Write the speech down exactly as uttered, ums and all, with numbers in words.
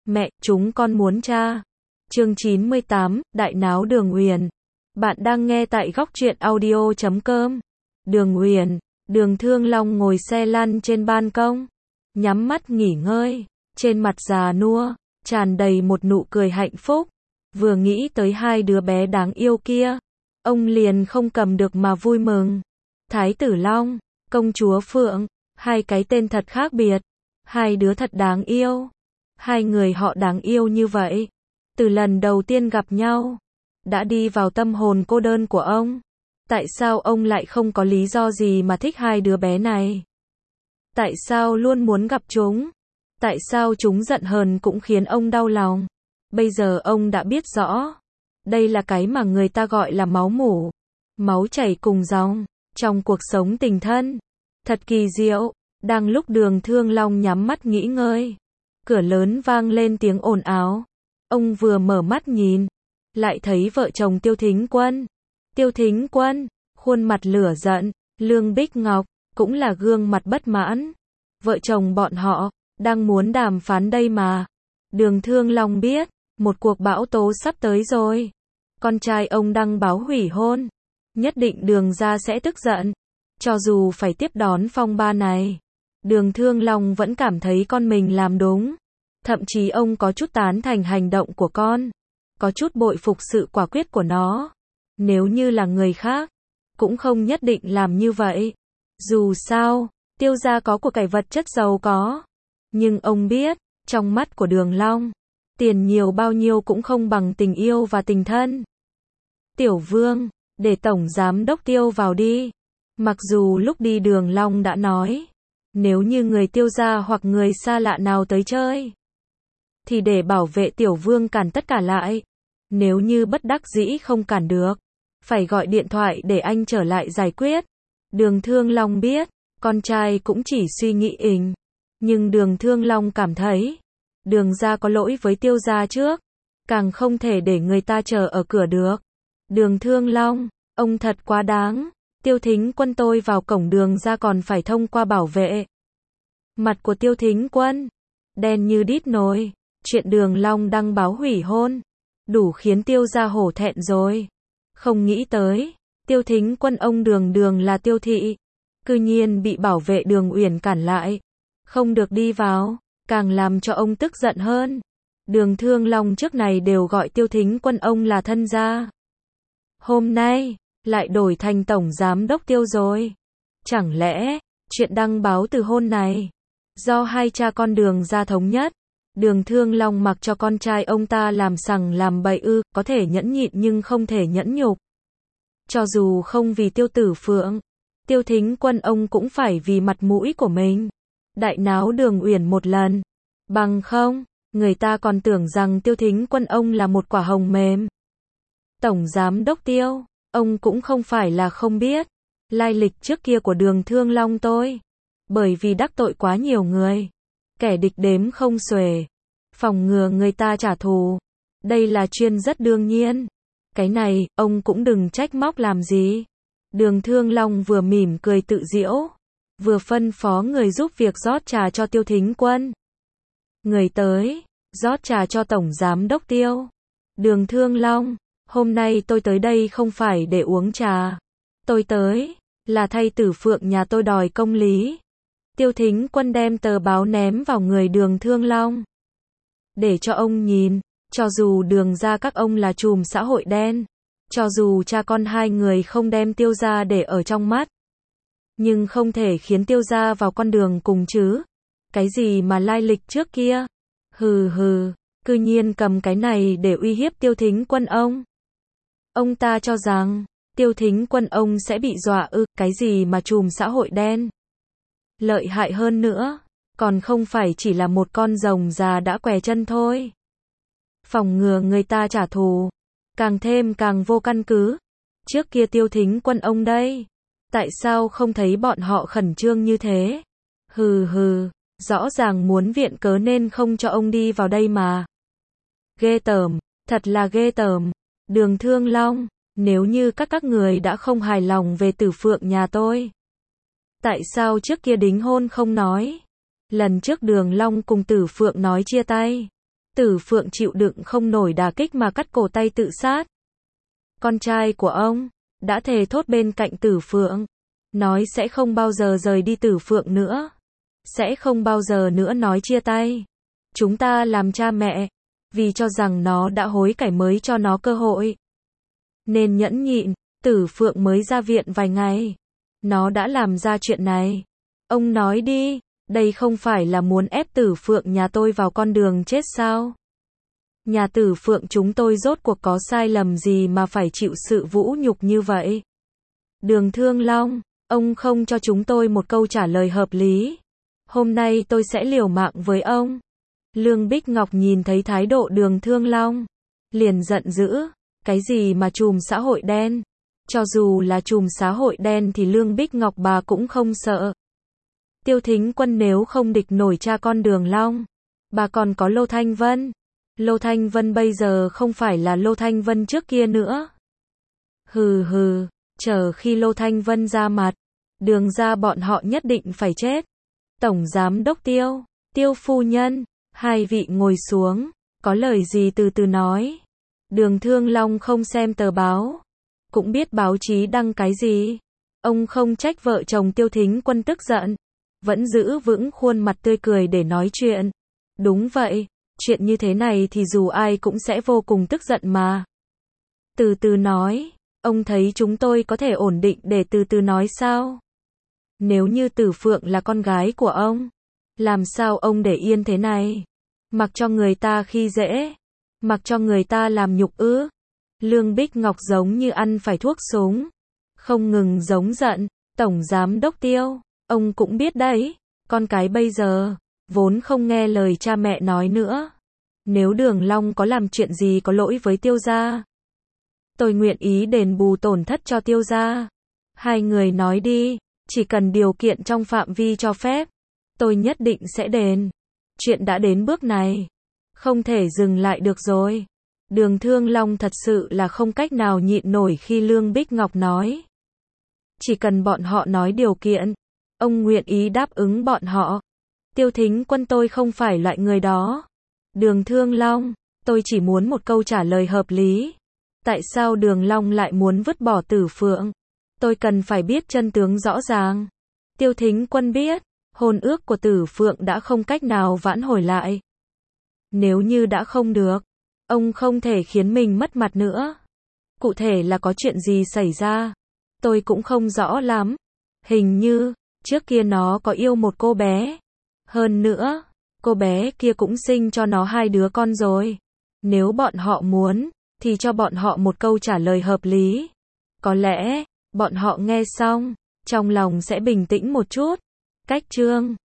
Mẹ, chúng con muốn cha. Chương chín mươi tám, Đại náo Đường Uyển. Bạn đang nghe tại góc truyện audio chấm com. Đường Uyển, Đường Thương Long ngồi xe lăn trên ban công, nhắm mắt nghỉ ngơi, trên mặt già nua, tràn đầy một nụ cười hạnh phúc. Vừa nghĩ tới hai đứa bé đáng yêu kia, ông liền không cầm được mà vui mừng. Thái tử Long, công chúa Phượng, hai cái tên thật khác biệt, hai đứa thật đáng yêu. Hai người họ đáng yêu như vậy, từ lần đầu tiên gặp nhau, đã đi vào tâm hồn cô đơn của ông. Tại sao ông lại không có lý do gì mà thích hai đứa bé này? Tại sao luôn muốn gặp chúng? Tại sao chúng giận hờn cũng khiến ông đau lòng? Bây giờ ông đã biết rõ. Đây là cái mà người ta gọi là máu mủ. Máu chảy cùng dòng, trong cuộc sống tình thân. Thật kỳ diệu. Đang lúc Đường Thương Long nhắm mắt nghỉ ngơi, cửa lớn vang lên tiếng ồn ào. Ông vừa mở mắt nhìn, lại thấy vợ chồng Tiêu Thính Quân. Tiêu Thính Quân, khuôn mặt lửa giận, Lương Bích Ngọc, cũng là gương mặt bất mãn. Vợ chồng bọn họ, đang muốn đàm phán đây mà. Đường Thương Long biết, một cuộc bão tố sắp tới rồi. Con trai ông đăng báo hủy hôn. Nhất định Đường gia sẽ tức giận. Cho dù phải tiếp đón phong ba này, Đường Thương Long vẫn cảm thấy con mình làm đúng. Thậm chí ông có chút tán thành hành động của con, có chút bội phục sự quả quyết của nó. Nếu như là người khác, cũng không nhất định làm như vậy. Dù sao, Tiêu gia có của cải vật chất giàu có. Nhưng ông biết, trong mắt của Đường Long, tiền nhiều bao nhiêu cũng không bằng tình yêu và tình thân. Tiểu Vương, để Tổng Giám Đốc Tiêu vào đi. Mặc dù lúc đi Đường Long đã nói, nếu như người Tiêu gia hoặc người xa lạ nào tới chơi, thì để bảo vệ Tiểu Vương cản tất cả lại. Nếu như bất đắc dĩ không cản được, phải gọi điện thoại để anh trở lại giải quyết. Đường Thương Long biết, con trai cũng chỉ suy nghĩ ình. Nhưng Đường Thương Long cảm thấy, Đường gia có lỗi với Tiêu gia trước, càng không thể để người ta chờ ở cửa được. Đường Thương Long, ông thật quá đáng. Tiêu Thính Quân tôi vào cổng Đường gia còn phải thông qua bảo vệ. Mặt của Tiêu Thính Quân đen như đít nồi. Chuyện Đường Long đăng báo hủy hôn, đủ khiến Tiêu gia hổ thẹn rồi. Không nghĩ tới, Tiêu Thính Quân ông đường đường là Tiêu thị, cư nhiên bị bảo vệ Đường Uyển cản lại, không được đi vào, càng làm cho ông tức giận hơn. Đường Thương Long trước này đều gọi Tiêu Thính Quân ông là thân gia. Hôm nay, lại đổi thành Tổng Giám Đốc Tiêu rồi. Chẳng lẽ, chuyện đăng báo từ hôn này, do hai cha con Đường gia thống nhất? Đường Thương Long mặc cho con trai ông ta làm sằng làm bậy ư, có thể nhẫn nhịn nhưng không thể nhẫn nhục. Cho dù không vì Tiêu Tử Phượng, Tiêu Thính Quân ông cũng phải vì mặt mũi của mình. Đại náo Đường Uyển một lần. Bằng không, người ta còn tưởng rằng Tiêu Thính Quân ông là một quả hồng mềm. Tổng Giám Đốc Tiêu, ông cũng không phải là không biết lai lịch trước kia của Đường Thương Long tôi. Bởi vì đắc tội quá nhiều người, kẻ địch đếm không xuể, phòng ngừa người ta trả thù. Đây là chuyện rất đương nhiên. Cái này, ông cũng đừng trách móc làm gì. Đường Thương Long vừa mỉm cười tự giễu, vừa phân phó người giúp việc rót trà cho Tiêu Thính Quân. Người tới, rót trà cho Tổng Giám Đốc Tiêu. Đường Thương Long, hôm nay tôi tới đây không phải để uống trà. Tôi tới, là thay Tử Phượng nhà tôi đòi công lý. Tiêu Thính Quân đem tờ báo ném vào người Đường Thương Long. Để cho ông nhìn, cho dù Đường gia các ông là trùm xã hội đen, cho dù cha con hai người không đem Tiêu gia để ở trong mắt, nhưng không thể khiến Tiêu gia vào con đường cùng chứ. Cái gì mà lai lịch trước kia? Hừ hừ, cư nhiên cầm cái này để uy hiếp Tiêu Thính Quân ông. Ông ta cho rằng, Tiêu Thính Quân ông sẽ bị dọa ư, cái gì mà trùm xã hội đen? Lợi hại hơn nữa, còn không phải chỉ là một con rồng già đã què chân thôi. Phòng ngừa người ta trả thù, càng thêm càng vô căn cứ. Trước kia Tiêu Thính Quân ông đây, tại sao không thấy bọn họ khẩn trương như thế? Hừ hừ, rõ ràng muốn viện cớ nên không cho ông đi vào đây mà. Ghê tởm, thật là ghê tởm. Đường Thương Long, nếu như các các người đã không hài lòng về Tử Phượng nhà tôi, tại sao trước kia đính hôn không nói? Lần trước Đường Long cùng Tử Phượng nói chia tay, Tử Phượng chịu đựng không nổi đả kích mà cắt cổ tay tự sát. Con trai của ông đã thề thốt bên cạnh Tử Phượng, nói sẽ không bao giờ rời đi Tử Phượng nữa, sẽ không bao giờ nữa nói chia tay. Chúng ta làm cha mẹ, vì cho rằng nó đã hối cải mới cho nó cơ hội, nên nhẫn nhịn. Tử Phượng mới ra viện vài ngày, nó đã làm ra chuyện này. Ông nói đi, đây không phải là muốn ép Tử Phượng nhà tôi vào con đường chết sao? Nhà Tử Phượng chúng tôi rốt cuộc có sai lầm gì mà phải chịu sự vũ nhục như vậy? Đường Thương Long, ông không cho chúng tôi một câu trả lời hợp lý. Hôm nay tôi sẽ liều mạng với ông. Lương Bích Ngọc nhìn thấy thái độ Đường Thương Long, liền giận dữ. Cái gì mà trùm xã hội đen? Cho dù là trùm xã hội đen thì Lương Bích Ngọc bà cũng không sợ. Tiêu Thính Quân nếu không địch nổi cha con Đường Long, bà còn có Lô Thanh Vân. Lô Thanh Vân bây giờ không phải là Lô Thanh Vân trước kia nữa. Hừ hừ, chờ khi Lô Thanh Vân ra mặt, Đường ra bọn họ nhất định phải chết. Tổng Giám Đốc Tiêu, Tiêu phu nhân, hai vị ngồi xuống, có lời gì từ từ nói. Đường Thương Long không xem tờ báo, cũng biết báo chí đăng cái gì. Ông không trách vợ chồng Tiêu Thính Quân tức giận, vẫn giữ vững khuôn mặt tươi cười để nói chuyện. Đúng vậy, chuyện như thế này thì dù ai cũng sẽ vô cùng tức giận mà. Từ từ nói, ông thấy chúng tôi có thể ổn định để từ từ nói sao? Nếu như Tử Phượng là con gái của ông, làm sao ông để yên thế này? Mặc cho người ta khi dễ, mặc cho người ta làm nhục ư? Lương Bích Ngọc giống như ăn phải thuốc súng, không ngừng giống giận. Tổng Giám Đốc Tiêu, ông cũng biết đấy, con cái bây giờ vốn không nghe lời cha mẹ nói nữa. Nếu Đường Long có làm chuyện gì có lỗi với Tiêu gia, tôi nguyện ý đền bù tổn thất cho Tiêu gia. Hai người nói đi, chỉ cần điều kiện trong phạm vi cho phép, tôi nhất định sẽ đền. Chuyện đã đến bước này, không thể dừng lại được rồi. Đường Thương Long thật sự là không cách nào nhịn nổi khi Lương Bích Ngọc nói. Chỉ cần bọn họ nói điều kiện, ông nguyện ý đáp ứng bọn họ. Tiêu Thính Quân tôi không phải loại người đó. Đường Thương Long, tôi chỉ muốn một câu trả lời hợp lý. Tại sao Đường Long lại muốn vứt bỏ Tử Phượng? Tôi cần phải biết chân tướng rõ ràng. Tiêu Thính Quân biết, hôn ước của Tử Phượng đã không cách nào vãn hồi lại. Nếu như đã không được, ông không thể khiến mình mất mặt nữa. Cụ thể là có chuyện gì xảy ra, tôi cũng không rõ lắm. Hình như, trước kia nó có yêu một cô bé. Hơn nữa, cô bé kia cũng sinh cho nó hai đứa con rồi. Nếu bọn họ muốn, thì cho bọn họ một câu trả lời hợp lý. Có lẽ, bọn họ nghe xong, trong lòng sẽ bình tĩnh một chút. Cách chương